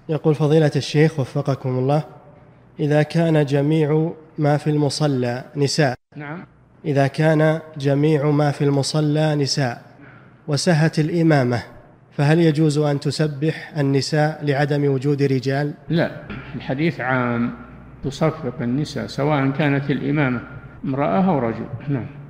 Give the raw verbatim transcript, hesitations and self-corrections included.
يقول فضيلة الشيخ وفقكم الله: إذا كان جميع ما في المصلى نساء نعم. إذا كان جميع ما في المصلى نساء وسهت الإمامة، فهل يجوز أن تسبح النساء لعدم وجود رجال؟ لا، الحديث عام، تصفق النساء سواء كانت الإمامة امرأة أو رجل. نعم.